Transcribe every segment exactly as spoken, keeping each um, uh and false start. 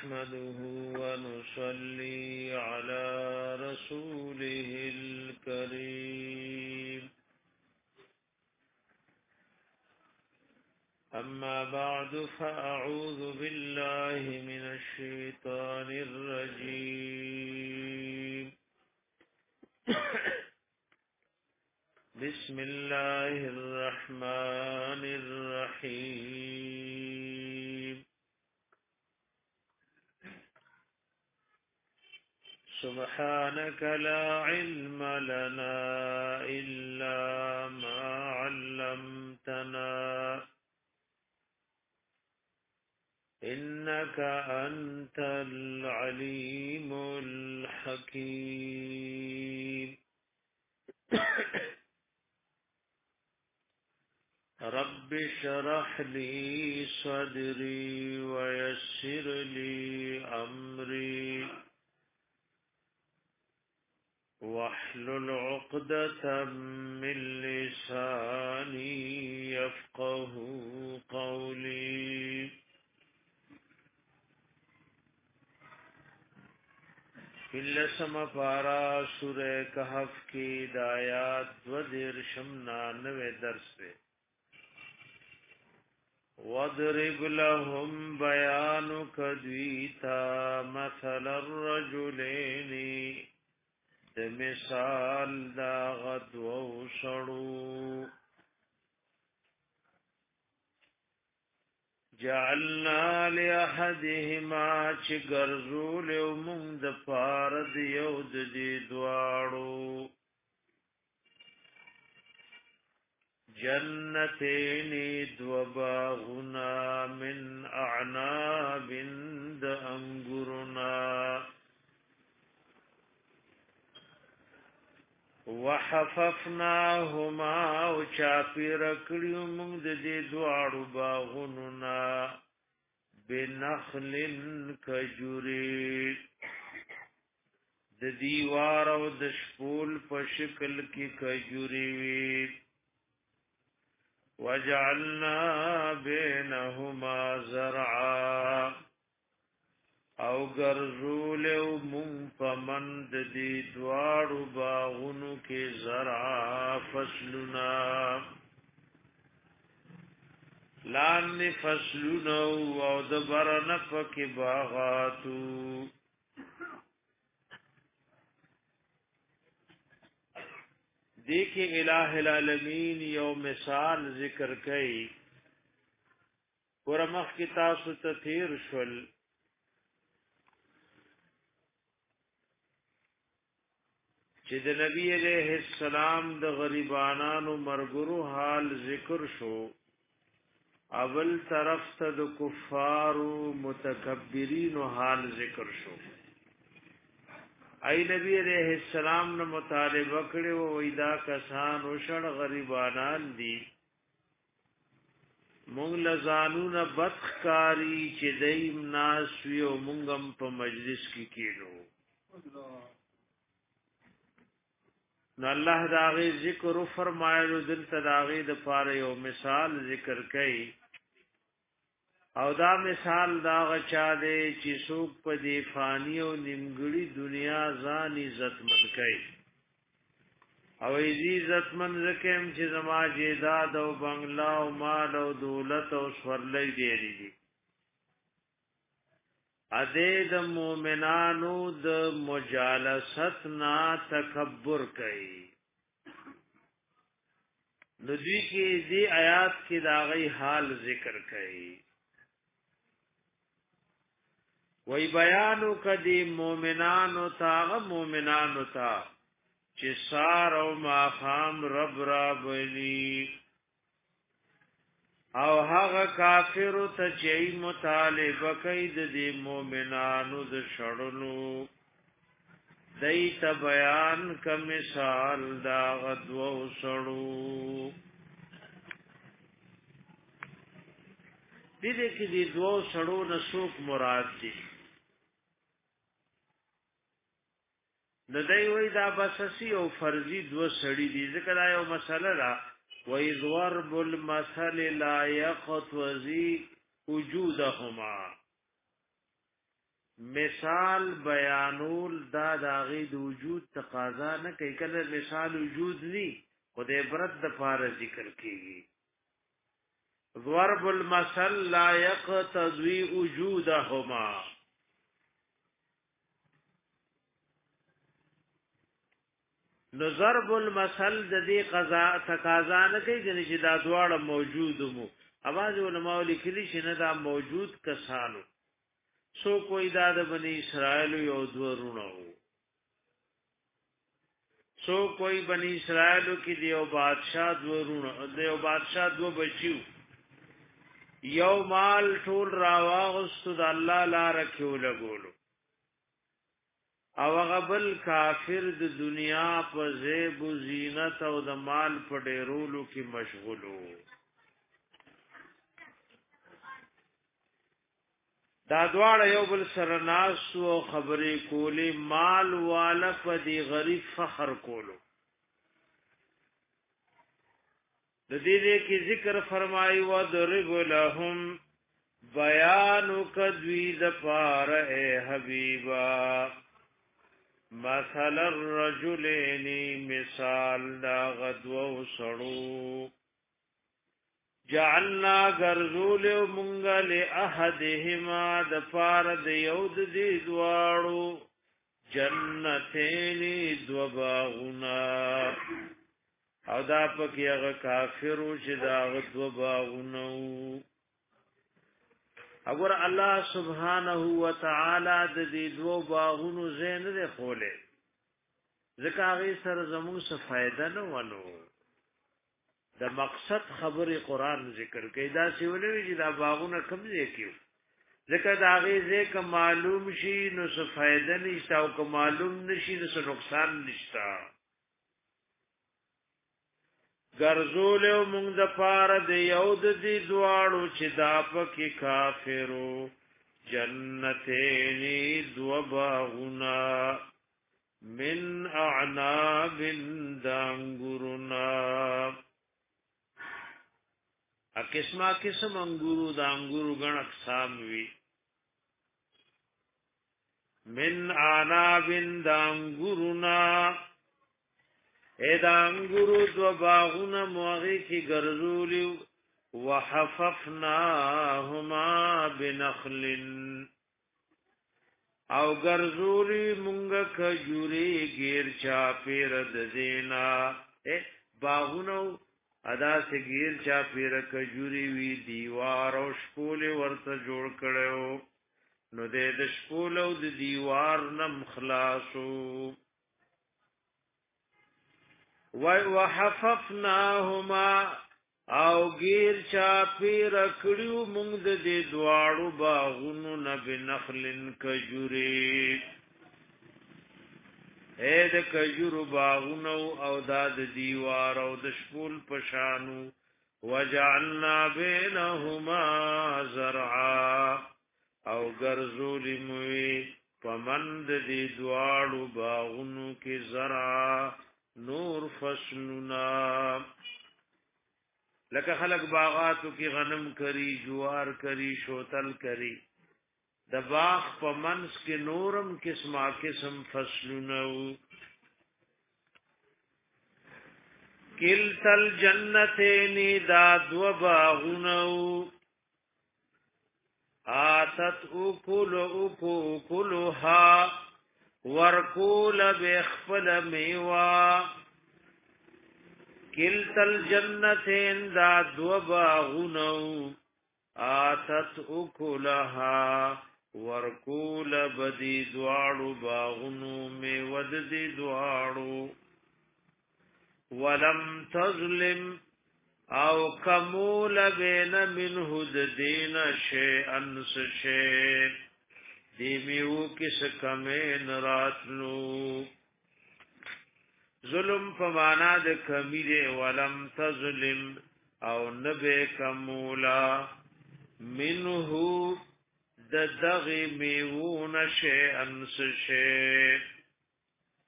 نحمده ونصلي على رسوله الكريم أما بعد فأعوذ بالله من الشيطان الرجيم بسم الله الرحمن الرحيم سبحانك لا علم لنا إلا ما علمتنا إنك أنت العليم الحكيم رب اشرح لي صدري ويسر لي أمري واحلل عقدة من لساني يفقه قولي لسم پارا سورہ کہف کی دایات ودر شمنا نوے درس پہ وَاضْرِبْ لَهُمْ بَيَانُكَ دُوِيتَا مَثَلَ الرَّجُلَيْنِ د مثال دا غدو سړو جعلنا لأحدهما چې ګرځول او موږ د پاره د یو د دې دواړو جنتین دو باغنا من اعناب د انګورنا وحففناهما او چاپیر کړیو موږ د دې دواړو باغونو نا بنخل کجوري د دیوار او د شپول په شکل کې کجوري وي وجعلنا بينهما زرعا او ګرځول او مون پمند دي دواړو باغونو کې زرع فصلنا لان فصلنا او د برن پکې باغاتو دیکھ الہ العالمین یو مثال ذکر کئی ورمخ کی تاسو تثیر شل چې د نبی علیہ السلام د غریبانانو مرګرو حال ذکر شو اول طرف ته د کفارو متکبرین حال ذکر شو ای نبی علیہ السلام نے مطالبه کړي او وېدا کسان وشړ غریبانان دي مونږ لزانون بدخکاری چې دیم ناس ویو مونږم په مجلس کې کېلو نو الله داغه ذکر فرمایلو دلته داغه د پاره یو مثال ذکر کړي او دا مثال دا غچا دی چې څوک په دی فانی او نیمګړی دنیا ځان عزتمن کوي او ایزی عزتمن زکم چې زما جیداد او بنگلا او مال او دولت او سورلې دی دی اده د مؤمنانو د مجالست نا تکبر کوي نو دوی کې دی آیات کې دا غي حال ذکر کوي وی بیانو کدی مومنانو تا مومنانو تا چې سار او ماخام رب را بلی او هغه کافر ته چې مطالبه کوي د دې مومنانو د شړلو دایت بیان ک مثال دا غدو سړو دې دې کې دې دوه سړو نسوک مراد دي د دای وې دا بسسی او فرضی دو سړی دي ذکر آیو مسله را وې ضرب المثل لا یقتضی وجودهما. مثال بیانول دا داغی د وجود تقاضا نه کوي کله مثال وجود ني خدای برت د پاره ذکر کیږي ضرب المثل لا يقتضي وجودهما نو ضرب المثل د دې قضا تقاضا نه کوي چې دا دواړه موجود مو اواز علماء لیکلي چې نه دا موجود کسانو سو کوئی دا د بنی اسرائیل یو دورونو سو کوئی بنی اسرائیل کی دیو بادشاہ دورونو دیو بادشاہ دو بچیو یو مال ټول راواغستو د الله لار کېو لګولو او غبل کافر د دنیا په زیب و زینت او د مال په ډیرولو کې مشغولو دا دواړه یو بل سره ناس او خبرې کولې مال والا په دی غریب فخر کولو د دې دې کې ذکر فرمایي و درب لهم بیان کدوی د پار اے حبیبا مثل الرجلین مثال دا غدو سړو جعلنا غرزول منگل احدهما د پار د یود دی دواړو جنتین دو باغنا او دا پکې هغه کافرو چې دا دو باغونو اگر الله سبحانه و تعالی د دې دو باغونو زین نه خوله ځکه هغه سره زموږ څه فائدہ نه ونو د مقصد خبره قران ذکر کوي دا سی ولوي چې دا باغونه کم ځای کیو ځکه دا غي ځکه معلوم شي نو څه فائدہ نشته او که معلوم نشي نو څه نقصان نشته ګرځول او موږ د پاره د یو د دې دواړو چې دا پکې کافرو جنتین دو باغونه من اعناب دانګورنا ا قسمه قسم انګورو د انګورو غن اقسام وی من اعناب دانګورنا اے دانګورو دو باغونه موغي کی ګرځولیو وحففناهما بنخل او ګرځولی مونږ کجوري غیر چا پیر د دینا اے باغونو ادا سے غیر چا پیر کجوري وی دیوار او شپول ورته جوړ کړو نو دې د شپول او د دیوار نم خلاصو وای وحففناهما او غیر چا پیر کړیو مونږ د دې دواړو باغونو نه بنخلن کجوري اے د کجورو باغونو او داد دیوار او د شپول پشانو وجعلنا بینهما زرعا او ګرځولې موي پمند دې دواړو باغونو کې زرع نور فصلنا لکه خلق باغاتو کې غنم کری جوار کری شوتل کری د باغ په منس کې نورم قسمه قسم فصلونه کلتل جنتین دا دو باغونه آتت اکل اکلها ورکول بخفل میوا کلتل جنتین دا دو باغونه آتت اکلها ورکول بدی دوارو باغنو میں ود دی دوارو ولم تظلم او کمول بین منه دین شیئن سشیئ دیمیو کس کمین راتلو ظلم پمانا د کمی دے ولم تظلم او نبے کمولا منه د دغی میوون شیئن سشیئ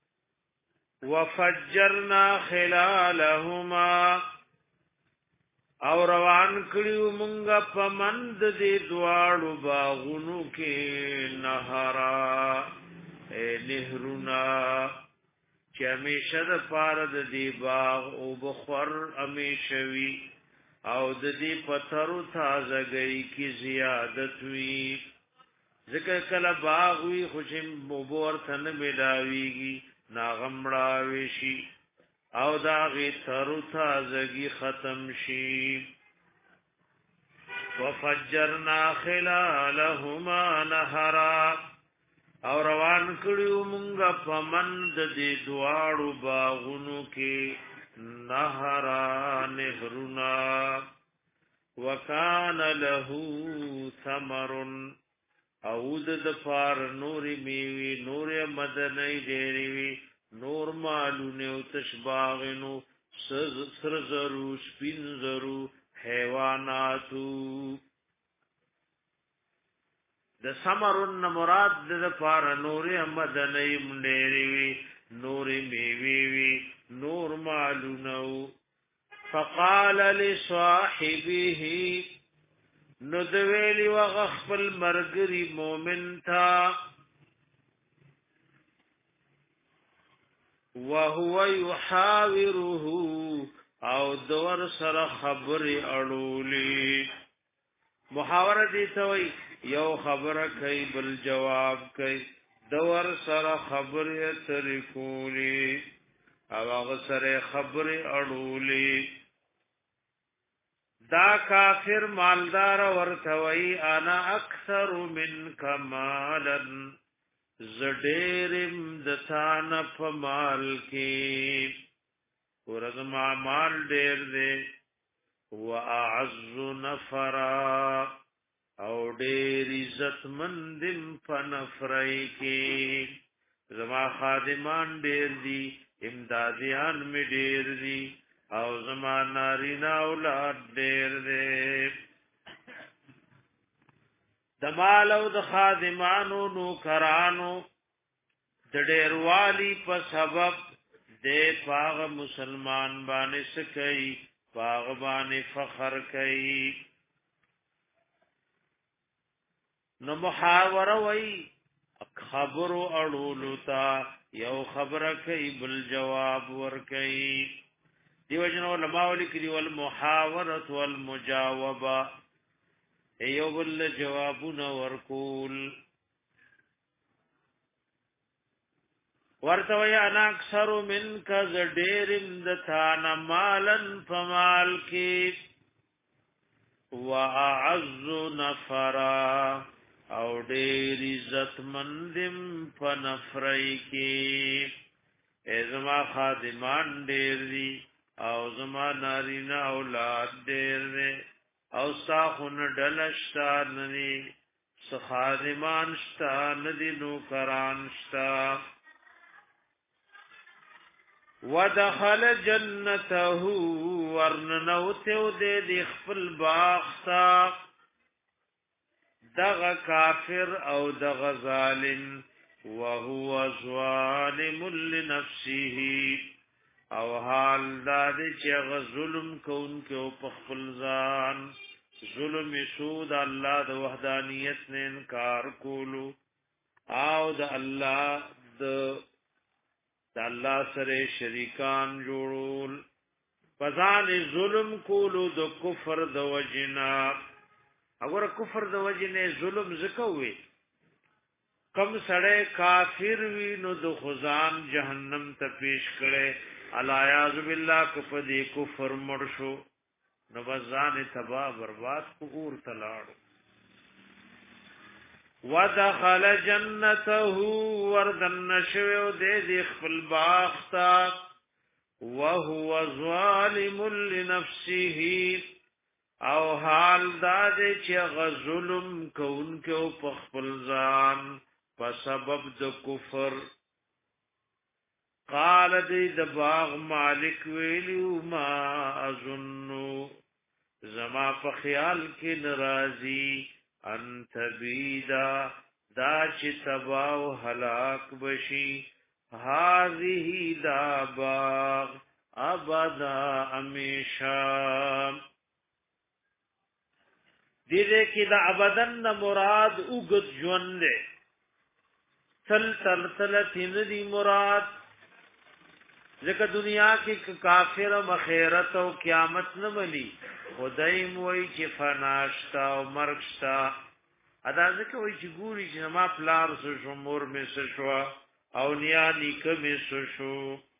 وفجرنا خلالهما او روان کړیو مونږه پمند دې دواړو باغونو کې نهرا اے نهرونا چې همیشه د پاره د دې باغ او بخور همیشوي او د دې پترو تازګۍ کی زیادت وی ذکر کله باغ وی خوشم مبور تن ملاویږي ناغمړا وشي او دا غي ترو تازګي ختم شي وفجرنا خلالهما نهرا او روان کړیو مونږه پمند دې دواړو باغونو کې نهرا نهرنا وکان له ثمر او د فار نور میوي نور مدنی ډېری وی نور مالونه او تشباغنو سر زرو سپین زرو حیواناتو د ثمرن مراد د فار نور مدنی ډېری وی نور میوي وی نور مالونو فقال لصاحبه ندویلی وغخفل مرگری مومن تا وهو يحاوره او دور سر خبر اڑولی محاوره دیتوی یو خبر کئی بل جواب کئی دور سر خبر ترکولی او هغه سره خبر اړولې دا کافر مالدار ورثوي انا اکثر من کمالا زډیرم د ثان په مال کې ورزما مال ډېر دې واعز نفرا او ډېر عزت مندم په نفرای کې زما خادمان ډېر دي امدادیان می ډیر دي او زمان نارینا اولاد ډیر دي د مال او د خادمانو نو کرانو د ډیر والی په سبب د پاغ مسلمان باندې سکی پاغ باندې فخر کوي نو محاوره وای خبر اړولو تا یو خبره کوي بل جواب ور کوي دیو جن علماء لیکي ول محاوره والمجاوبه ایو بل جوابونه ورکول ورته یا انا اکثر منک زډیر اندثان مالن فمال کی واعز نفرا او ډېر عزت مندم په نفرای کې ازما خادمان ډېر دي او زما نارینا اولاد ډېر دي او ساخن ډلشتا ندي خادمان شتا ندي نو کران شتا ودخل جنته ورننوتو دې خپل باغ تا دغ کافر او دغ ظالم وهو ظالم لنفسه او حال دا چې غ ظلم کوونکو په خپل ځان ظلم سود الله د وحدانیت نه انکار کولو او د الله د د الله سره شریکان جوړول فزان ظلم کولو د کفر د وجنا اگر کفر د وجنه ظلم زکوي کم سړی کافر وی نو د خزان جهنم ته پیش کړي الیاذ بالله کفدی کفر مرشو نو بزان تبا برباد کو تلاړو ودخل جنته وردن شو دې دې خپل باغ تا وهو ظالم لنفسه او حال دا دې چې غظلم کوونکو په خپل ځان په سبب د کفر قال دې د باغ مالک ویلو ما اظنو زما په خیال کې ناراضي انت بیدا دا چې تبا او هلاک بشي هذه دا باغ ابدا امیشا دې کې د ابدن مراد اوګد ژوند دی تل تل تل تین دی مراد ځکه دنیا کې کافر مخیرت او قیامت نه ملي خدای موي چې فناشتا او مرګشتا ادا ځکه وای چې ګوري چې ما پلار سو شمور می شو او نیا نیکه می شو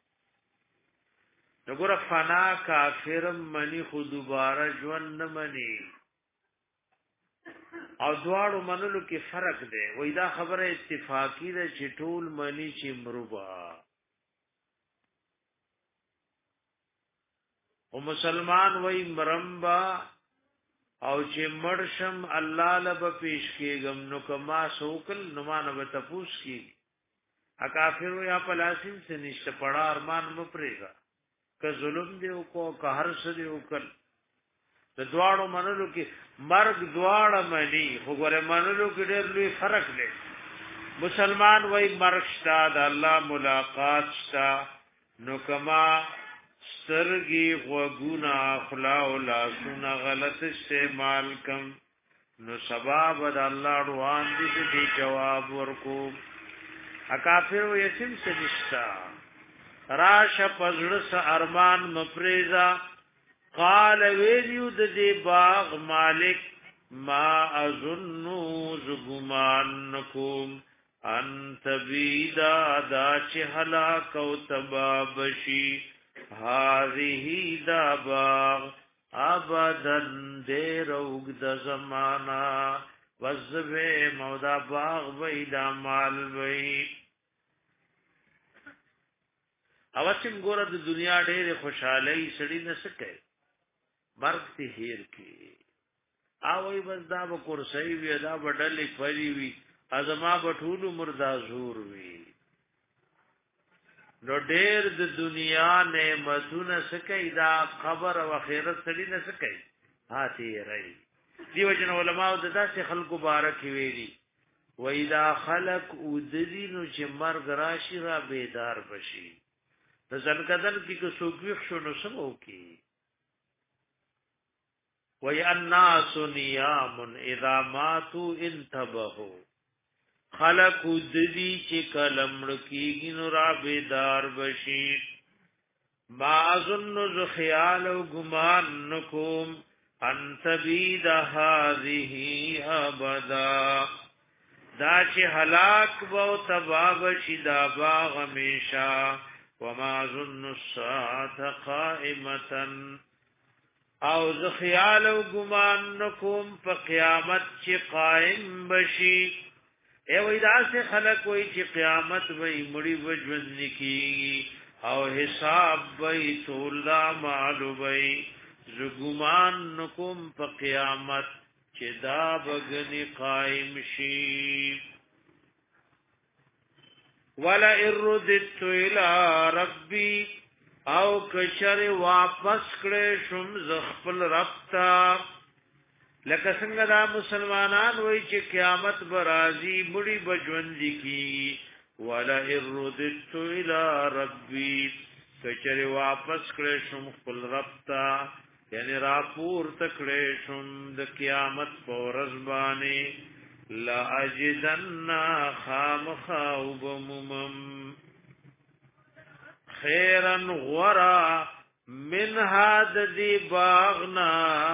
وګوره فنا کافر منی خو دوباره ژوند نه مني او دواړو منلو کې فرق دی وای دا خبره اتفاقی ده چې ټول منی چې مروبا او مسلمان وای مرمبا او چې مرشم الله لب پیش کېګم نو کما سوکل نو مان به تپوس کی ا کافر یا پلاسین سے نشته پڑا ارمان مپریگا که ظلم دیو کو که هر څه دیو کړ د دواړو منلو کې مرګ دواړه معنی وګوره منلو کې ډېر لوی فرق دی مسلمان وای مرګ شته د الله ملاقات شته نو کما سترګي وګونا خلا او لاسونه غلط استعمال کم نو سبب د الله روان دي دې جواب ورکو ا کافر و یتیم سنشتا راش پزړس ارمان مپریزا قال ویلیو د دې باغ مالک ما اظن زغمانکم انت بیدا دا چې هلاک او تبابشی هذه دا باغ ابدن دیر اوگ دا زمانا وزبه مودا باغ ویدا مال وی اوچم ګوره د دنیا ډېر خوشحالي سړی نه سکے مرګ ته هیر کی اوی بس دا به کرسی وی دا بدلې فری وی ازما بټول مردا زور وی نو ډېر د دنیا نعمتونه سکے دا خبر او خیرت سړی نه سکے هاتی رہی دیو جن علماء د داسې خلکو بارک ویلي و اذا خلق ودذینو چې مرګ راشي را بیدار بشي د ځنکدن کې کو سوګوښ شنو سمو کی و الناس نیام اذا ماتوا انتبهوا خلق ودذی چې کلمړ کېږي نو را بیدار بشي ما اظن ذ خیال او ګمان نکوم انت بيد هذه ابدا دا چې هلاک وو تباب شدا باغ همیشا وما ظن الساعه قائمه او ز خیال او ګمان نکوم په قیامت چې قائم بشي ای وای دا سے خلق وای چې قیامت وای مړی وجود نکی او حساب وای ټول دا معلوم وای زګمان نکوم په قیامت چې دا بغنی قائم شي ولا اردت الى ربي او کشر واپس کړه شم زخپل رب تا لکه څنګه دا مسلمانان وای چې قیامت برازي مړي بجوند کی ولا اردت الى ربي کشر واپس کړه شم خپل رب تا یعنی راپور تکړه شم د قیامت پورز باندې لا اجدن خامخوبمم خیرن غورا من هاد دی باغنا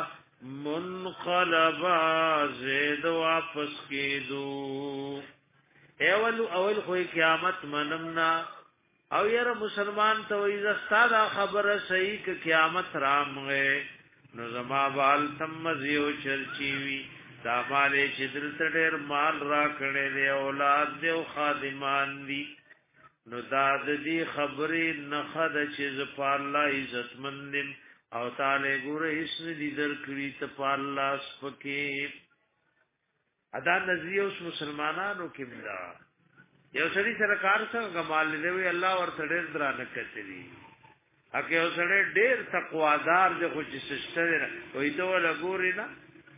منقلبا زید واپس کیدو اول اول خو قیامت منمنا او یاره مسلمان ته وې زستا خبره صحیح ک قیامت رامغه نو زما بال تم زیو چرچی وی دا مالې چې دلته ډېر مال را کړې دی اولاد دی او خادمان دي نو دا د دې خبرې نه خد چې ز په الله عزت مندم او تعالی ګوره هیڅ دې درکړي ته په الله سپکې ادا نظریه اوس مسلمانانو کې بلا یو سړي سره کار څنګه مال دی الله ورته ډېر درانه کتلی اګه یو سړی ډېر تقوادار دی خو چې سشتره وې ته ولا ګوري نه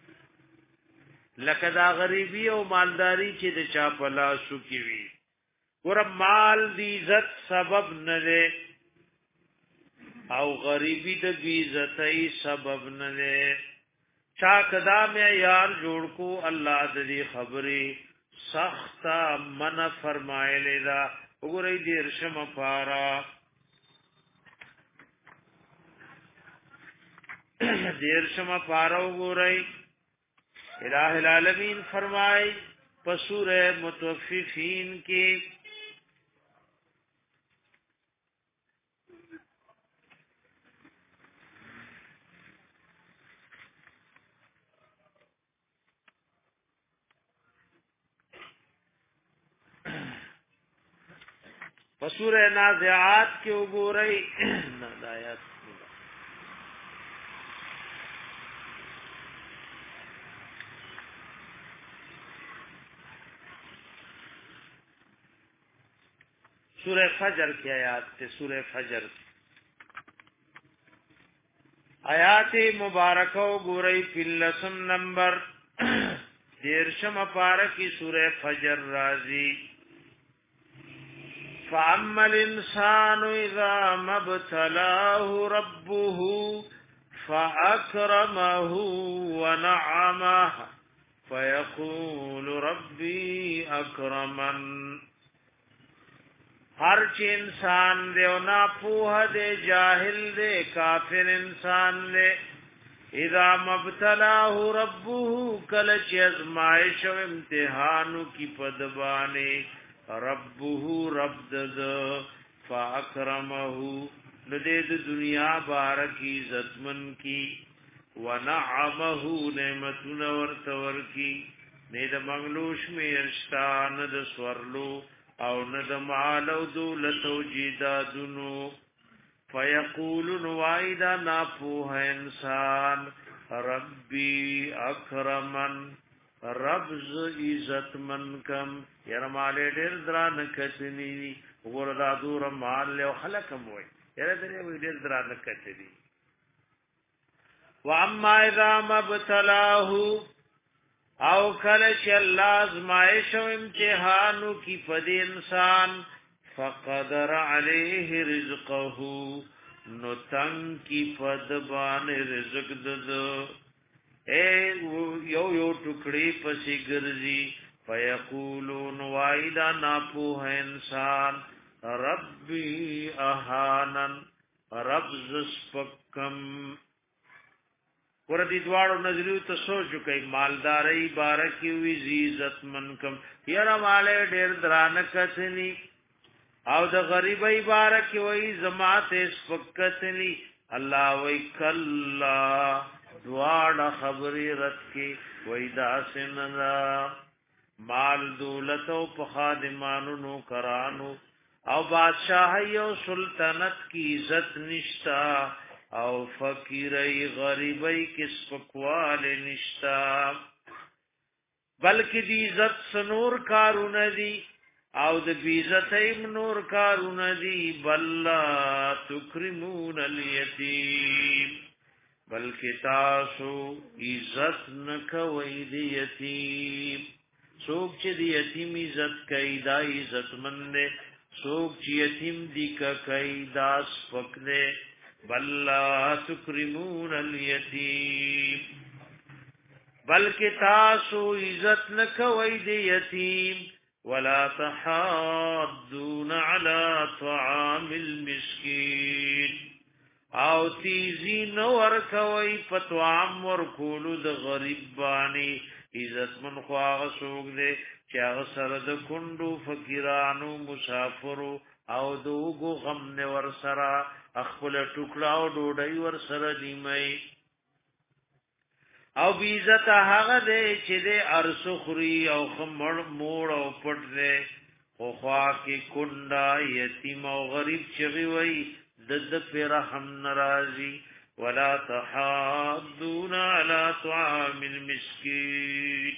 لکه دا غریبی او مالداری چې د چا په لاسو کې وي ور مال دی عزت سبب نه دی او غریبی د بی عزتۍ سبب نه دی چا کدا مې یار جوړ کو الله د دې خبرې سخت من فرمایلی دا وګورئ دې رشم پارا دې رشم پارا وګورئ الہ العالمین فرمای په سورہ متوففین کې په سورہ نازعات کې وګورئ نازعات سورہ فجر کی آیات تے سورہ فجر آیات مبارکہ وګورئ فلسم نمبر دیرشم پارکی سورہ فجر رازی فَأَمَّا الْإِنسَانُ إِذَا مَا ابْتَلَاهُ رَبُّهُ فَأَكْرَمَهُ وَنَعَمَهُ فَيَقُولُ رَبِّي أَكْرَمَنِ ہر چی انسان دے و ناپوہ دے جاہل دے کافر انسان دے اذا مبتلاہ ربه کلچ ازمائش و امتحانو کی پدبانے ربه رب دد فاکرمه ندید دنیا بارکی عزتمن کی ونعمه نعمتون ورتور کی نید منگلوش میں ارشتان ند سورلو او ند مال او دولت او جیدادونو فیقولن وائدا ناپوہ انسان ربی اکرمن رب ز عزت من کم یرا مالے ډیر دران کتنی وګور دا دور مال له خلقم وای یرا درې وی ډیر دران کتنی و اما اذا مبتلاه او کله چې الله ازمائش او امتحانو کی پد انسان فقدر علیه رزقه نو تنگ کی پد بان رزق دد اے یو یو ټکړي پسې ګرځي فیقولون وایدا ناپوه انسان ربی اهانن رب زسپکم ور دي دواړو نظریو ته سوچ کوي مالداري بارکی وی عزت منکم یرا مالې ډېر درانه کتنی او د غریبۍ بارکی وی زماته سپکتنی الله وی کلا دواړه خبرې رد کی وی داسننا مال دولت او په خادمانو نو کرانو او بادشاہي او سلطنت کی عزت نشتا او فقیرای غریبای کس پکوال نشتا بلکې دی عزت سنور کارونه دي او د بیزتای نور کارونه دي بل تکرمون الیتیم بلکې تاسو عزت نکوي دی یتیم څوک چې دی یتیم عزت کوي دا عزت مند څوک چې یتیم دی کوي دا سپک دی بل لا تکرمون الیتیم بلکې تاسو عزت نکوي دی یتیم ولا تحاضون على طعام المسكين او تیزی نور کوي فتوام ورکولو د غریب باندې عزت من خو هغه څوک دی چې هغه سره د کندو فقیرانو مسافرو او دوغو غم نه ور سره خپل ټوکړه او ډوډۍ ور سره نیمای او بی عزت هغه دی چې د ارسخري او خمړ موړ او پټ دی خو خوا کې کونډه یتیم او غریب چغي وای دد پر رحم ناراضي ولا تحاضون على طعام المسكين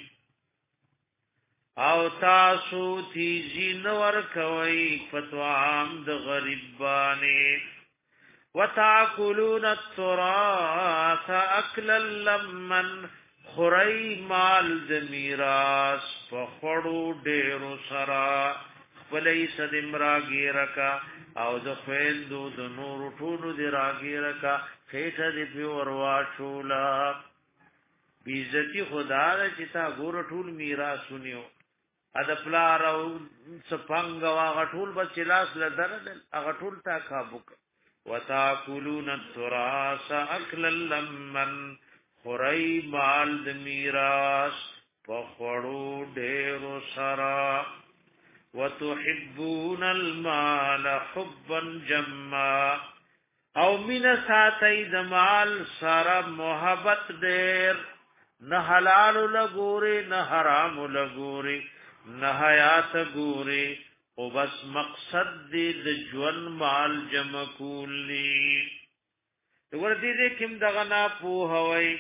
او تاسو تیزی نور کوي فتوام د غریبانه وتاكلون التراث اكلا لمن خري مال د میراث فخړو ډېرو سرا فلیس دم راګیرکا او د خويندو د نور ټولو دی راګیرکا خېټه دی په وروا شولا بیزتی خدا چې تا ګور ټول میراث ونیو ا د پلار او سپنګ واغ ټول بس لاس لدرد هغه ټول تا کابوک وتاکلون التراث اکلا لمن خری مال د میراث فخړو ډېر سرا وتحبون المال حبا جما او من ساتي د مال سره محبت ډېر نه حلال لګوري نه حرام لګوري نه حیات ګوري او بس مقصد دې د ژوند مال جمع کولی ور دې دې کوم دغه نه پوهوي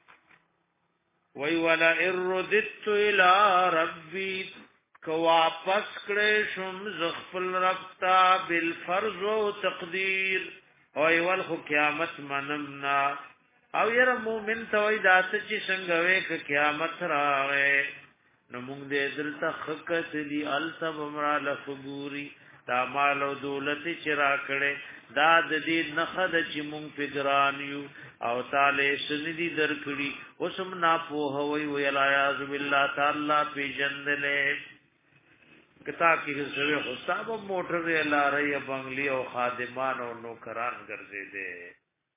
وی ولا اردت الى ربي کو واپس کړې شم زغفل ربتا بالفرض او تقدیر او ول خو قیامت منمنا او ير مومن ته وای داس چې څنګه وې ک قیامت راغې نو موږ دې دلته حقت دي التب امرا لفغوري دا مال او دولت چې را کړې دا د دې نخد چې موږ پګران یو او تعالی سندي درکړي اوسم نا په هوي وی الیاذ بالله تعالی په جندله کتاب کې سوي حساب موټر لارې بنگلي او خادمان او نوکران ګرځي دي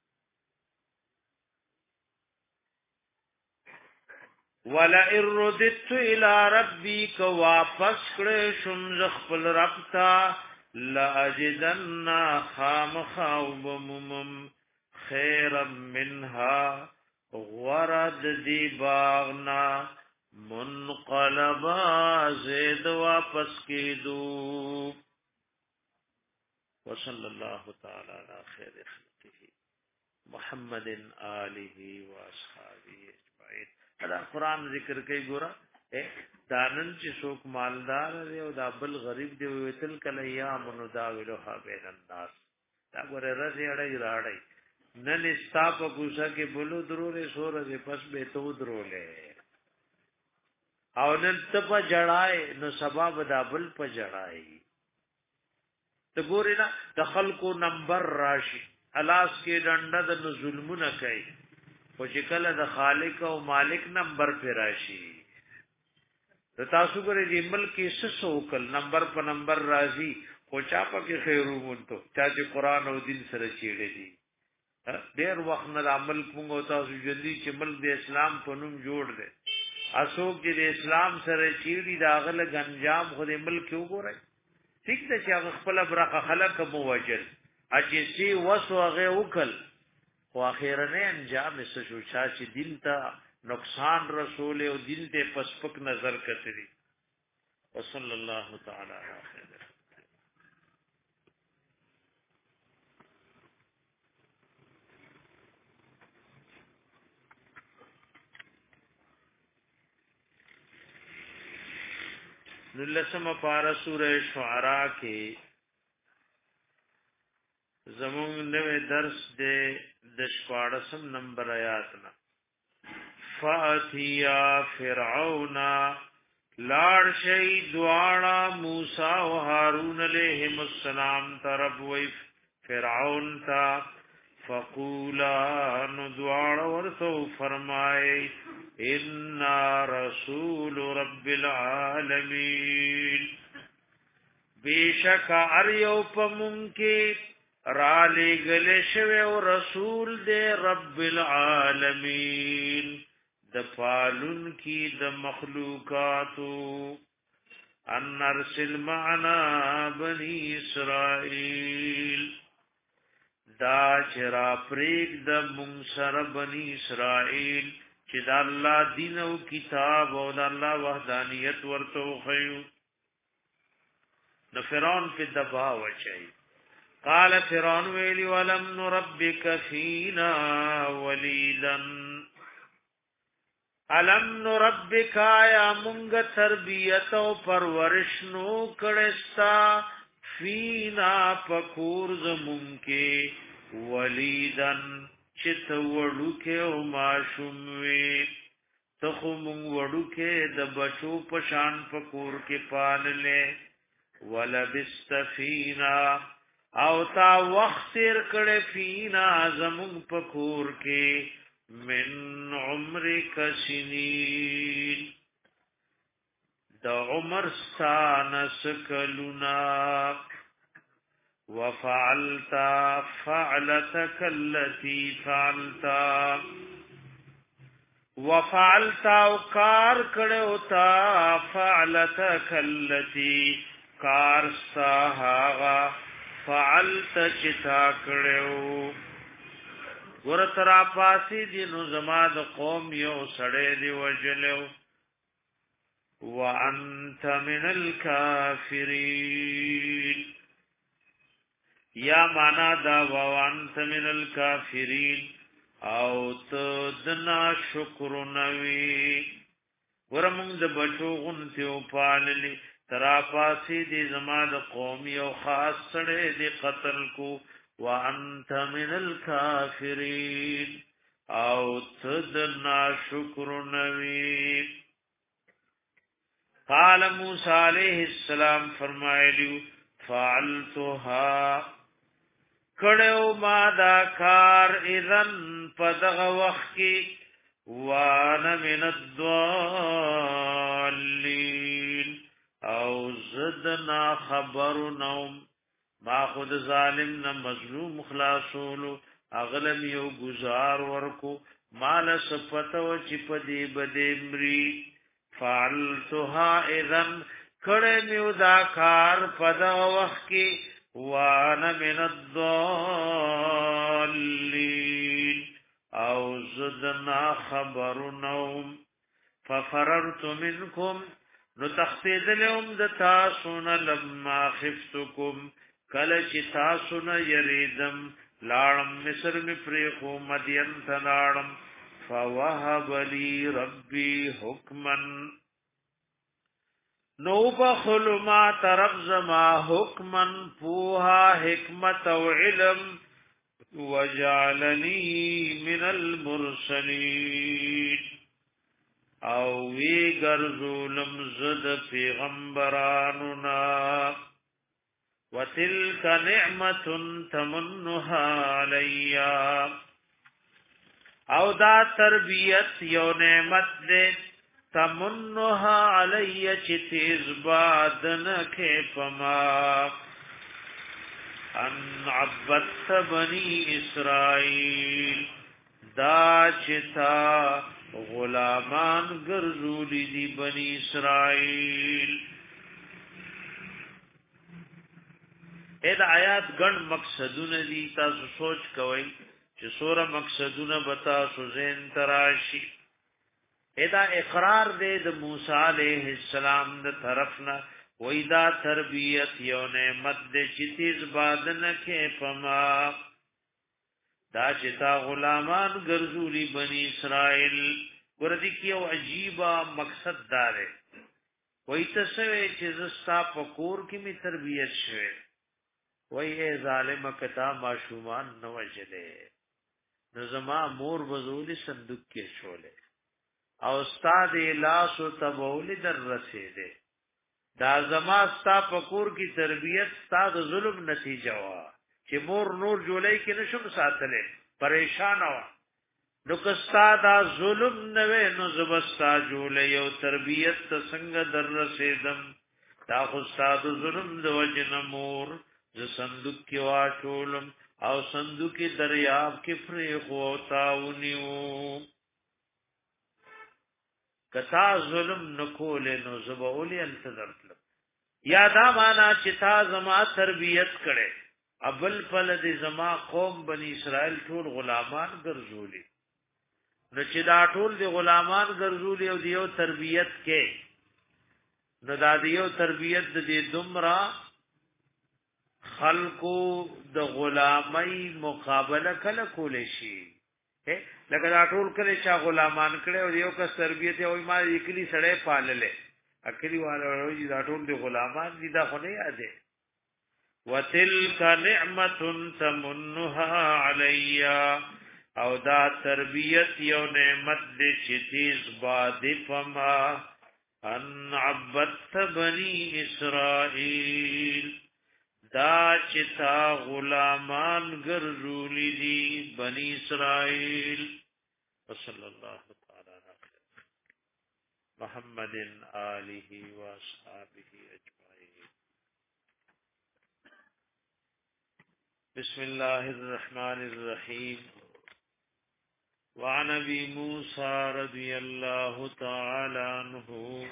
ولا اردت الى ربي کو واپس کړه شم زخپل رب تا لاجدن خام خوب مم خيرا منها ورد دی باغنا منقلبا زید واپس کیدو وصلی الله تعالی علی خیر خلقه محمد آله و اصحابہ اجمعین دا قرآن ذکر کوي ګوره دانن چې څوک مالدار دی او دا بل غریب دی وتل کله یا منو دا ویلوها بین الناس دا ګوره رځي اړای راړای نن استاپ ګوسه کې بلو درولې سورې پس به تو درولې او نن ته په جړای نو سبب دا بل په جړای ته ګورې نه د خلکو نمبر راشي الاس کې ډنډه د ظلمونه کوي او چې کله د خالق او مالک نمبر پر راشي ته تاسو ګورئ د ملک کې سوکل نمبر په نمبر راځي خو چا پکې خیرو مونته چا چې قران او دین سره چیړي دي ډېر وخت نه عمل کوو تاسو جلدی چې ملک د اسلام په نوم جوړ دي اسوک چې د اسلام سره چیړي دا غل غنجام خو د ملک وګورئ ٹھیک ده چې هغه خپل برخه خلق موجل اچې سی وسو هغه وکل خو اخیرنه انجام اس شو چې دین ته نقصان رسول او دین ته پسپک نظر کتلی وصلی الله تعالی علی خیر نلسم پارا سورہ شعراء کې زمون نوے درس دے دشپاڑسم نمبر آیاتنا فاتیا فرعون لاړ شي دواړه موسی او هارون علیهم السلام طرف وی فرعون تا فقولا نو دواړه ورته فرمای ان رسول رب العالمین بیشک اریو پمونکی را لګل شوی او رسول دے رب العالمین د پالون کی د مخلوقاتو ان ارسل معنا بنی اسرائیل دا چرا پریک د منصر بنی اسرائیل چې د الله دین او کتاب او د الله وحدانیت ورته خو نو فرعون په دبا وچي قال فرعون ویلی ولم نربك فينا وليدا الم نربك یا مونږ تربیت او پرورش نو کړستا فینا پکور زمون کې ولیدن چت وړو کې او ماشوم وی تخو مونږ وړو کې د بچو په شان پکور کې پاللې ولبست فینا او تا وخت تیر کړه فینا زمون پکور کې من عمرک سنین د عمر ستانس کلونا وفعلت فعلتك التي فعلت وفعلت او کار کړو تا فعلتك التي کار ساها فعلت چتا کړو ور ترا پاسی دی نو زما د قوم یو سړی دی وجلو وانت من الكافرین یا معنا دا وانت من الکافرین او تدنا شکر نوی ورمون د بچو غنتی او پاللی ترا پاسی دی زما د قوم یو خاص سړی دی قتل کو وانت من الکافرین او تدنا شکر نوی قال موسی علیہ السلام فرمایلیو فعلتها کړو ما دا کار اذن پدغه وخت کې وانا من الضالین او زدنا خبر نوم ما خود ظالم نه مظلوم خلاصولو اغلم یو گزار ورکو مال سپتو چې پدی بدی مری فعلتها اذن کړه میو دا کار پدا وخت کې وانا من الضالین او زدنا خبر نوم ففررت منکم نو تخفید لهم د تاسون لما خفتکم کل چی تاسون یریدم لاړم مصر می پریخو مدین تلاړم فوهب لی ربی حکمن نو بخل ما طرف زما حکمن پوها حکمت و علم وجعلنی من المرسلین او وی گرزولم زد پیغمبرانونا وتلك نعمت تمنها علیا او دا تربیت یو نعمت دے تمنها علی چتیز بادن کے پما ان عبدت بنی اسرائیل دا چتا غلامان گرزولی دی بنی اسرائیل اید آیات گن مقصدون دی تاسو سوچ کوئی چې سوره مقصدونه بتا سو زین تراشی ادا اقرار دې د موسی علیہ السلام د طرفنا وېدا تربیت یو نعمت دې چې تیز بادن کې پما دا چې تا غلامان ګرځولي بنی اسرائیل ورته کیو عجیبا مقصد دار وې تسوي چې زستا پکور کې می تربیت شوه وې ظالم کتا ماشومان نو وجلې نو زما مور بزولی صندوق کې شولې او استاد لاس او تبول در رسیدې دا زما ستا پکور کی تربیت استاد ظلم نتیجه وا چې مور نور جولای کې نشم ساتلې پریشان وا نو کستا دا ظلم نوې نو زبستا جولای او تربیت څنګه در رسیدم دا خو استاد ظلم د وجن مور ز صندوق کې واچولم او صندوقی دریاب کی فریخ و تاونیو کتا ظلم نکول نو زبولی انتظرتلم یادا مانا چتا زما تربیت کرے ابل پل دی زما قوم بنی اسرائیل ټول غلامان ګرځولی نو چې دا ټول دی غلامان ګرځولی او دیو تربیت کې نو دا دیو تربیت دی دمرا خلقو د غلامی مقابله کله کولې شي لکه دا ټول کله چې غلامان کړي او یو کس تربیت او ما یکلی سړې پاللې اکلی والو دا ټول د غلامان دي دا خو نه یادې وتلک نعمت تمنها علیا او دا تربیت یو نعمت دې چې تیز باد پما ان عبدت بنی اسرائیل دا چتا غلامان ګرځولی دي بنی اسرائیل وصلی الله تعالی علی محمد آله واصحابه اجمعین. بسم الله الرحمن الرحیم. وعن ابي موسى رضي الله تعالى عنه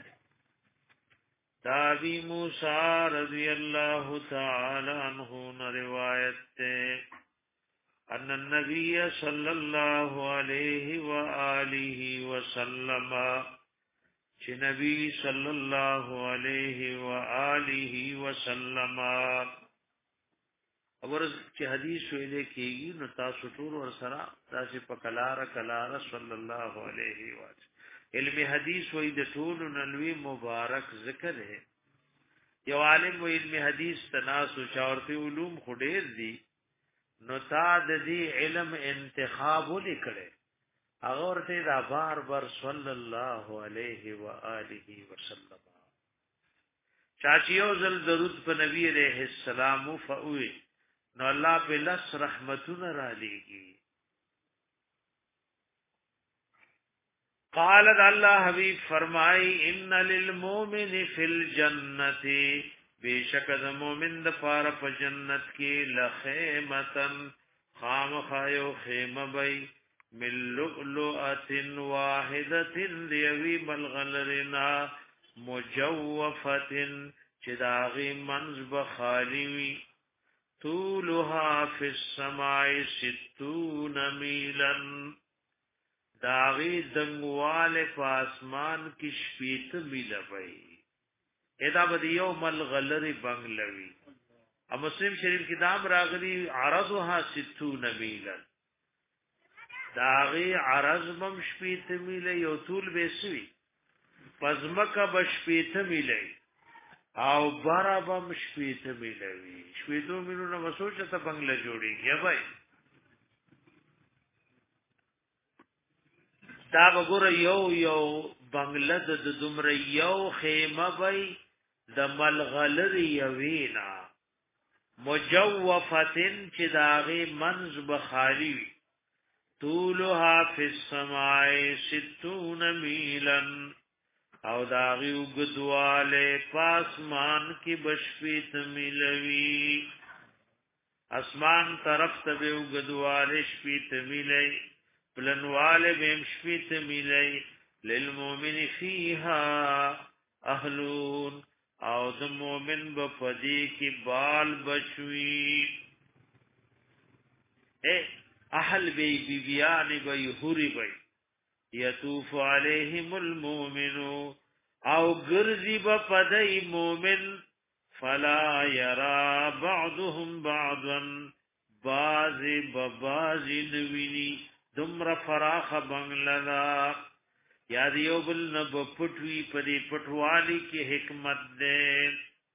ابي موسى رضي الله تعالى عنه روایت ان النبي صلى الله عليه واله وسلم چې نبی صلی الله علیه و آله وسلم اور چې حدیث ویلې کېږي نو تاسو ټول ور سره تاسو په کلار کلار صلی الله علیه و علم حدیث وې د ټول نلوي مبارک ذکر ہے. یو عالم و علم حدیث تناسو چاورته علوم خډیر دي نو تا د دې علم انتخاب ولیکړي هغه ورته دا بار بار صلی الله علیه و آله وسلم چاچیو زل درود په نبی علیہ السلام فوی نو الله په لس رحمتونه را لېږي. قال الله حبیب فرمای ان للمؤمن فی الجنه بیشک د مؤمن د پاره په جنت کې لخیمتن خامخایو خیمه بی من لؤلؤه واحده دیوی ملغلرنا مجوفه چې داغي منز بخالیوی طولها فی السماء ستون میلا داغی دنگوال پا اسمان کی شپیت میلا بئی ادا بدیو ملغلر بنگلوی اب مسلم شریف کی دام راغلی عرضها ستون میلا داغی عرض بم شپیت میلا یو طول بیسوی پزمک بشپیت میلا او برابم شپیت میلوی شپیتو میلو نو سوچه تا بنگله جوڑی گیا بھائی دا بگور یو یو بنگله د دمر یو خیمه بھائی د ملغلر یوینا مجوفتن چی داغی منز بخالیوی طولها فی السماع ستون میلن او داغی اگدواله پاسمان کی بشپیت ملوی اسمان طرف تبی اگدواله شپیت ملی پلنواله بیم شپیت ملی للمومن فیها اهلون او د مومن بپدی کی بال بچوی اے اهل بی بی بیانی بی حوری بی یطوف علیہم المؤمن او گرزی بپدئی مومن فلا یرا بعضهم بعضا بازی ببازی نوینی دمر فراخ بنگلدا یاد یو بل نب پٹوی پدی پٹوالی کی حکمت دے.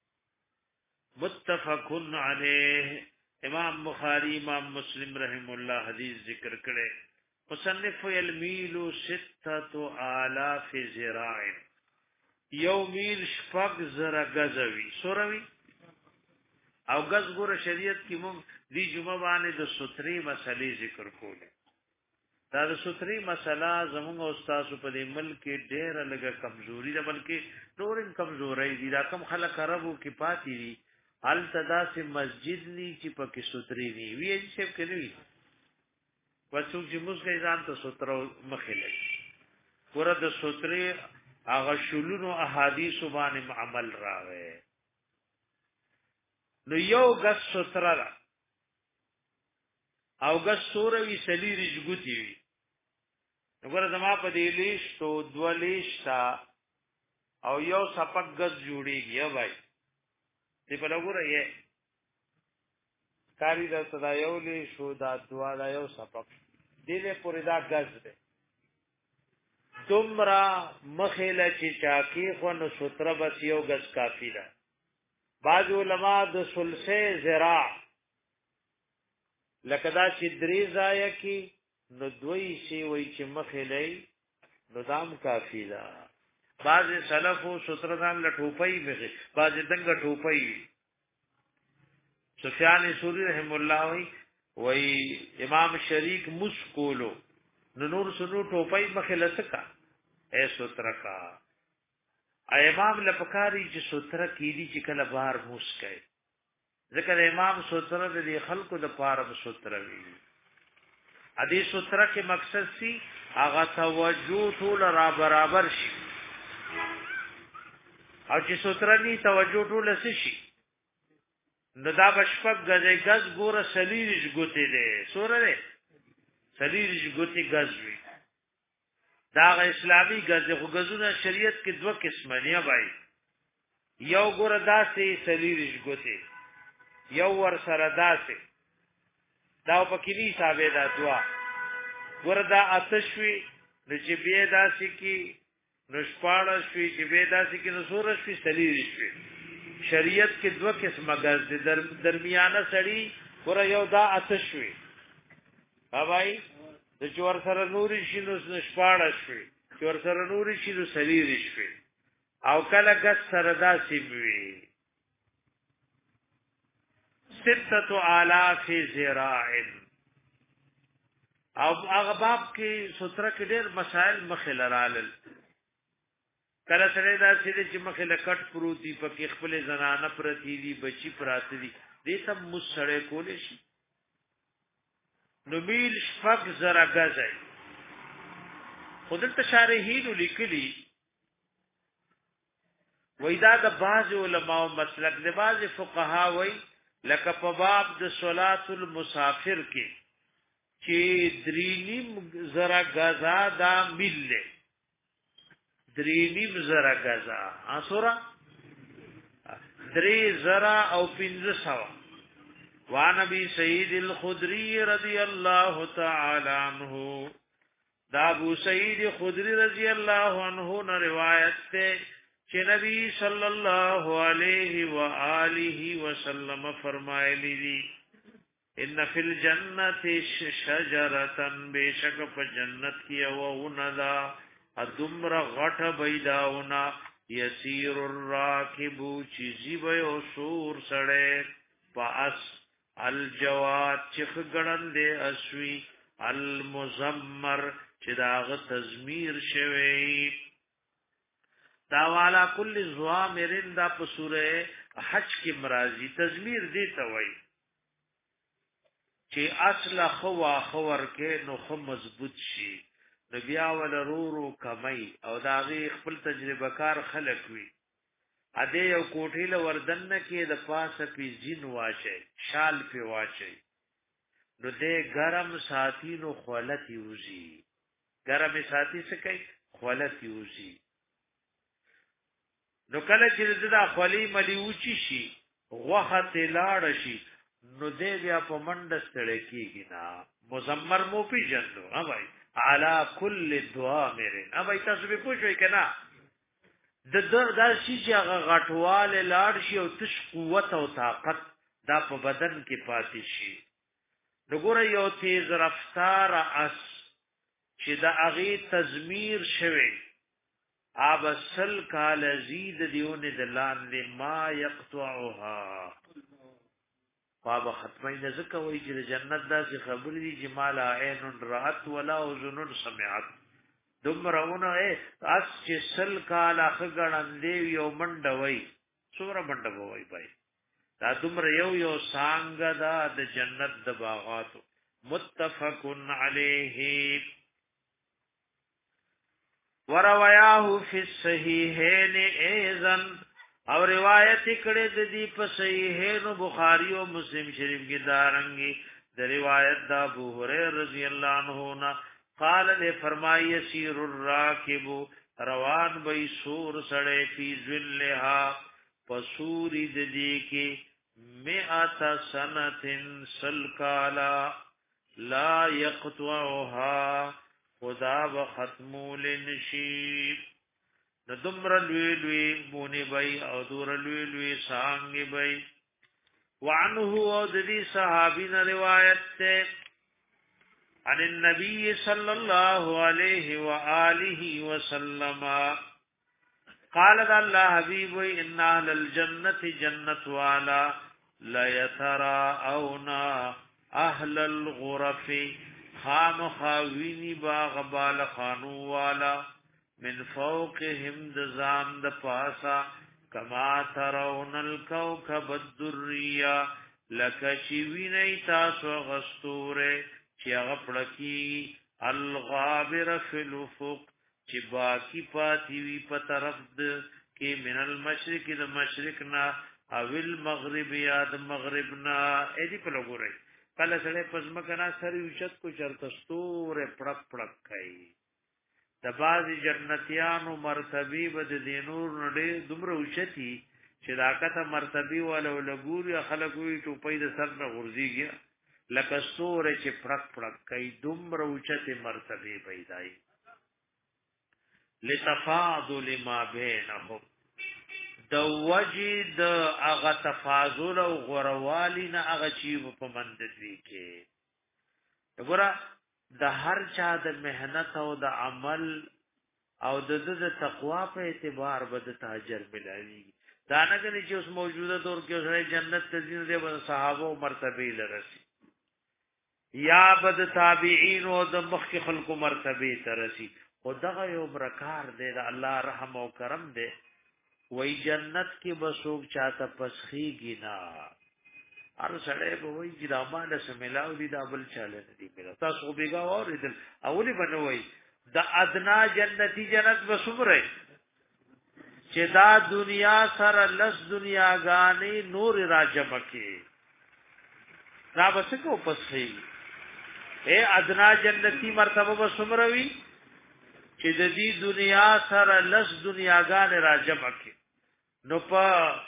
متفقن علیہ امام بخاری امام مسلم رحم اللہ حدیث ذکر کرے. مصنف المیل ستت آلاف زراع یو میل شپږ زره غزوی سوروی او غز ګور شریعت کی مون دی جمعه باندې د ستری مسلې ذکر کوله. دا د ستری مسله زموږ استاد په دې ملک کې ډېر لږه کمزوري ده بلکې نورم کمزوري دي. دا کم خلک عربو کې پاتې دي ال تدا سے مسجد ني چې پکې ستری ني وی چې په کوي وڅوک چې موږ ځان ته ستر مخله ګور د ستری هغه شلونو احادیث باندې عمل راغی نو یو غس ستر او غس سوروي سلی رجګوتی وي وګوره زما په دې لیشتو دو لیشتا او یو سپک غس جوړیږي بھائی دې په لګوره یې کاری دا صدا یو لیشو دا دوا دا یو سپک دې له پورې دا غس ده تمرا مخیله چې چاکی خو نو ستر بس یو غس کافی ده. بعض علماء د ثلثه ذراع لکه دا چې درې ځای کی نو دوی شی وای چې مخیلې نو دام کافی ده. بعض سلفو ستر ځان لټوپای به بعض دنګ ټوپای. سفیان ثوری رحم الله وی وی امام شریک مسکولو نو نور سنو ټوپای مخله سکا اے سترکا امام لپکاری چې ستر کیدی چې کله بهر موسکای ذکر امام ستر د خلکو د پاره ستر وی حدیث ستر کې مقصد سی هغه توجه ټول را برابر شي او چې ستر ني توجه ټول شي نو دا بشپک غځي غز ګوره سلیریش ګوتې ده سوره ده سلیریش ګوتې غز وی دا اسلامي غز خو غزونه شریعت کې دوه قسمه نه وای یو ګوره داسې سلیریش ګوتې یو ور سره داسې دا په کلی حساب دا دوا ګوره دا اتشوي د چې به داسې کې نشپاړه شوي چې به داسې کې نسور شوي سلیریش شوي شریعت کې دوه قسمه غز دي در درمیانه سړی ګوره یو دا اتشوي بابای د چور سره نوري شي نو نشپاړه شوي چور سره نوري شي نو سلیریش شوي او کله غز سره داسې وي ستة آلاف ذراع او اغباب کې ستره کې ډېر مسائل مخله رالل کله سره دا چې مخله کټ پروتي پکې خپل زنانه پرتی دي بچي پراته دي دې سب مسړې کولې شي نو میل شفق زرا غزای خودل تشارحین لیکلی وېدا د بعض علماء مسلک د بعض فقها وې لکه په باب د صلات المسافر کې چې درینیم زرا غزا دا میل درینیم زرا غزا اسورا درې زرا او پنځه سوا وان ابي سعيد الخدري رضي الله تعالى عنه دا ابو سعيد خدري رضی الله عنه نے روایت ته چې نبی صلی الله علیه و آله وسلم فرمایلی دي ان فی الجنه شجره بیشک په جنت کې او ندا ادمر غټ بيداونا یسیر الراکب چیزی به سور سړې پاس الجواد چخ غړن دې اسوی المزمر چې داغه تزمیر شوی دا والا کل زوامرین دا په سوره حج کې مرাজি تزمیر دې ته وای چې اصل خوا خور کې نو خو مضبوط شي نو بیا ول رورو کمای او داغه خپل تجربه کار خلق وي اده یو کوټیل وردن کې د پاسه پی زین واچي شال په واچي نو دې ګرم ساتي نو خولت یوزي ګرم ساتي څه کوي خولت یوزي نو کله چې دا خولي ملي اوچی شي غوخه تلاړ شي نو دې بیا په منډه ستړي کیږي نا مزمر مو پی جنو ها بھائی علا کل دعا میرے ها بھائی تاسو به پوښوي کنه د در دا شي چې هغه غټواله لاړ شي او تش قوت او طاقت دا په بدن کې پاتې شي وګوره یو تیز رفتار اس چې دا هغه تزمیر شوی اب سل کال زید دیونه دلان لما یقطعها باب ختمه نه زکه وای چې جنت داسې خبرې دي چې مال عین رات ولا اذن سمعت دمرونه اس چې سل کال اخګړن دی یو منډوي سوره منډوي پای دا دمر یو یو سانګه دا د جنت د باغاتو متفقن علیه ورواياه فی الصحیحین ایذن او روایت کړه د دې په صحیحین بخاری او مسلم شریف کې دارنګي د روایت د ابو هريره رضی الله عنه نا قال له فرمایي سیر الراکب روان به سور سړې فی ذلها پسوری د دې کې مئات سنتن سلکالا لا یقطعها خدا و ختمول نشیب د دمر لوی لوی مونی بای او دور لوی لوی سانگی بای وعنه او د دې صحابین روایت ته عن النبي صلى الله عليه واله وسلم قال الله حبيب ان اهل الجنه جنت والا لا يتراءون اهل الغرف خام خاوینی باغ بال خانو والا من فوقهم دزان د پاسا کما ترون الكوكب الدریا لکشی وینی تاسو غستوره چی غپڑکی الغابر فی الافق چی باکی پاتی وی پا طرف د کی من المشرق د مشرقنا او المغرب یا د مغربنا ایدی پا لگو رئی کله سړی پزمکنا سری اوچت کو چرتستور پړک پړک کوي د بعضی جنتیانو مرتبی بد دینور نډې دومره اوچتی چې داکته مرتبی ولا ولګور یا خلکوي ټوپۍ د سر نه غورځيږي لکه ستور چې پړک پړک کوي دومره اوچته مرتبی پیدای لتفاضل ما بینهم د وجد اغه تفاضل او غروالی نه اغه چی په مندوی کې وګوره د هر چا د مهنت او د عمل او د د تقوا په اعتبار بد تاجر ملایي دا نه کني چې اوس موجوده دور کې سره جنت ته ځین دي بد صحابه او مرتبه لرسي یا بد تابعین او د مخ خلکو مرتبه ترسي خدغه یو برکار دی د الله رحم او کرم دی وای جنت کې بسوک چاته پسخیږي نا ار سړی به وای چې دا مال سره ملاو دي دا بل چاله دي ملا تاسو بیګا اوریدل اولی بنوي د ادنا جنتی جنت بسمره چې دا دنیا سره لس دنیا غاني نور راجمکه دا بس کو پسخیږي اے ادنا جنتی مرتبه بسمروي چې د دې دنیا سره لس دنیاګان راجمع کی نو په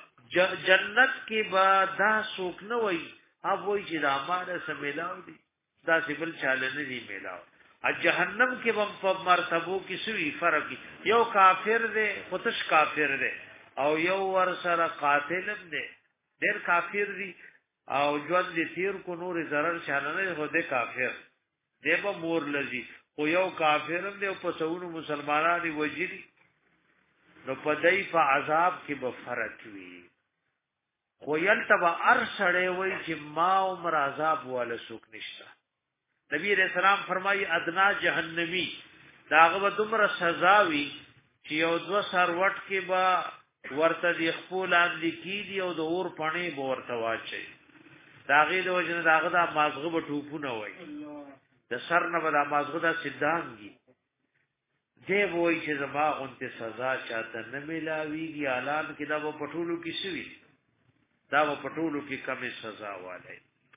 جنت کې با دا سوک نه وای اب وای چې دا ماره سملاو دي دا سبل چاله نه دی ملاو ا جهنم کې هم په مرتبو کې سوي فرق یو کافر دی خودش کافر دی او یو ور سره قاتل دی ډېر کافر دی او ژوند دې تیر کو نور zarar چاله نه هو دی کافر دی به مور لذي خو یو کافرم دی او په سونو مسلمانانو وجري نو په دای په عذاب کې به فرق وي خو یلتبه ارسړې وای چې ما عمر عذاب والا سوک نشتا نبی رسول الله فرمایي ادنا جهنمی داغه به دومره سزا وي چې یو دو سر وټ کې به ورته دی خپل اندی کې دی او د اور پانی به ورته واچي داغه د وجنه داغه د مازغه به ټوپونه وای د سر نه به د مازغه د سیدانګي دی وای چې زما غونته سزا چاته نه ملاويږي اعلان کې دا په پټولو کې شوی دا په پټولو کې کمه سزا والے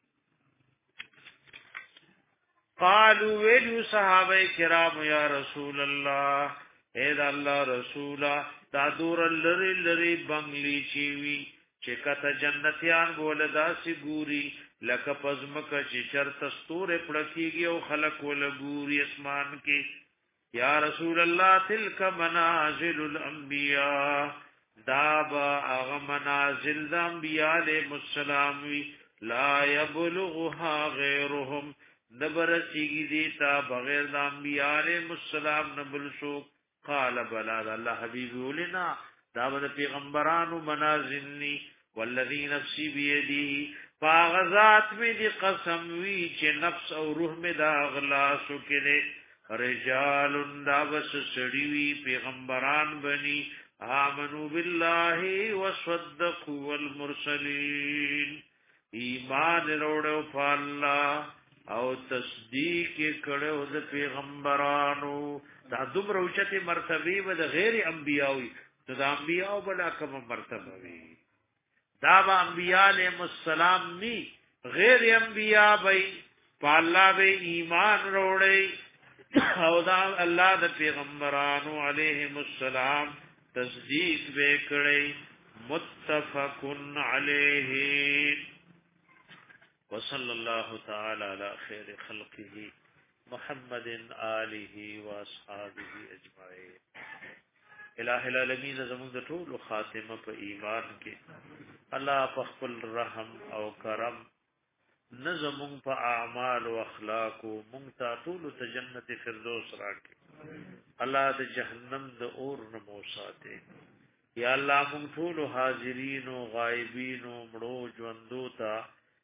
قالوا ویلو صحابه کرام یا رسول الله اے دا الله رسولا دا دور لری لری بنگلی چیوی چې کته جنتیان بوله داسې ګوري لکه پزمکه چې چرته ستوره پړکیږي او خلق ول ګوري اسمان کې یا رسول الله تلک منازل الانبیاء دابا اغ منازل د انبیاء علیهم السلام لا یبلغها غیرهم نبرسیږي دي تا بغیر د انبیاء علیهم السلام نبل شو قال بلا الله حبیب ولنا دا د پیغمبرانو منازلنی والذی نفسی بیدی فاغذات می دی قسم وی چې نفس او روح می دا اغلاسو کړي رجال دا بس سړی وی پیغمبران بنی آمنو بالله وصدقوا والمرسلین ایمان وروړو په الله او تصدیق کړو د پیغمبرانو دا دومره اوچته مرتبه و د غیر انبیاوی د انبیاو بلا کوم مرتبه وی دا با انبیاء علیهم السلام نی غیر انبیاء بی په الله به ایمان وروړي او دا الله د پیغمبرانو علیهم السلام تصدیق وکړي متفقن علیه وصلى الله تعالى على خير خلقه محمد آله واصحابه اجمعين الہ العالمین زمون د ټول خاتمه په ایمان کې الله په خپل رحم او کرم نظمون په اعمال او اخلاق او مونږ ته ټول ته جنت فردوس راکړي الله د جهنم د اور نه مو ساتي یا الله مونږ ټول حاضرین او غایبین او مړو ژوندو ته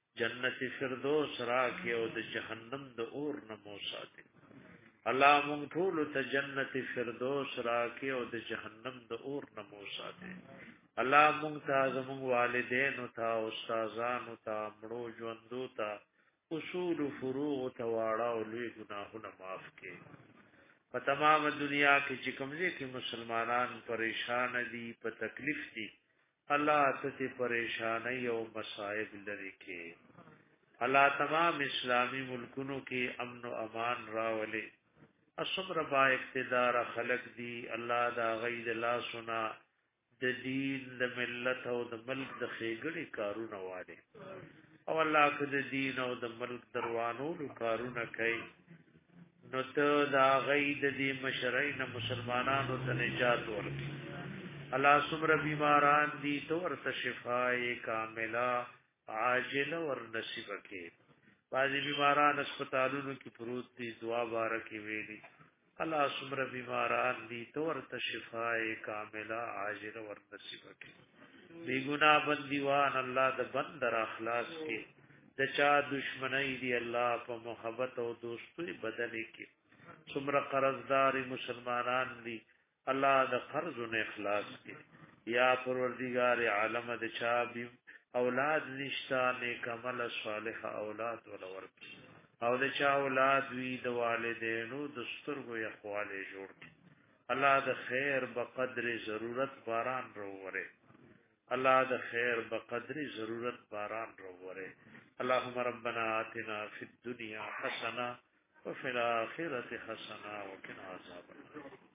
جنت فردوس راکې او د جهنم د اور نه مو ساتي الله مونږ ټول ته جنت فردوس راکې او د جهنم د اور نه مو ساتي الله مونږ ته زموږ والدین او ته استادان او ته مړو ژوندو ته اصول فروع ته واړه او لوی ګناهونه معاف کړي په تمام دنیا کې چې کومځي کې مسلمانان پریشان دي په تکلیف دي الله ته پریشانای او مصائب لري کې الله تمام اسلامی ملکونو کې امن او امان راولي اصبر با اقتدار خلق دی الله دا غید لا سنا د دین د ملت او د ملک د خېګړي کارونه واده او الله که د دین او د ملک دروانو کارونه کوي نو ته دا غید دی مشرعين مسلمانانو ته نجات ورکړي الله سمر بیماران دي تو ورته شفای کامله عاجله ور نصیب کړي بعضی بیماران اسپیټالونو کې پروت دي دعا بارکي ویلي الله سمر بیماران دي تو ورته شفای کامله عاجله ور نصیب کړي بی ګناه بنديوان الله د بندر اخلاص کې د چا دشمنی دی الله په محبت او دوستۍ بدل کې څومره قرضدار مسلمانان دي الله د قرض او اخلاص کې یا پروردگار عالم د چا بي اولاد نشتا نیک عمل صالح اولاد ولور او د چا اولاد وی د والدینو د سترګو یخواله جوړ الله د خیر بقدر ضرورت باران وروره الله د خیر بقدر ضرورت باران وروره اللهم ربنا آتنا في الدنيا حسنه وفي الاخره حسنه وقنا عذاب النار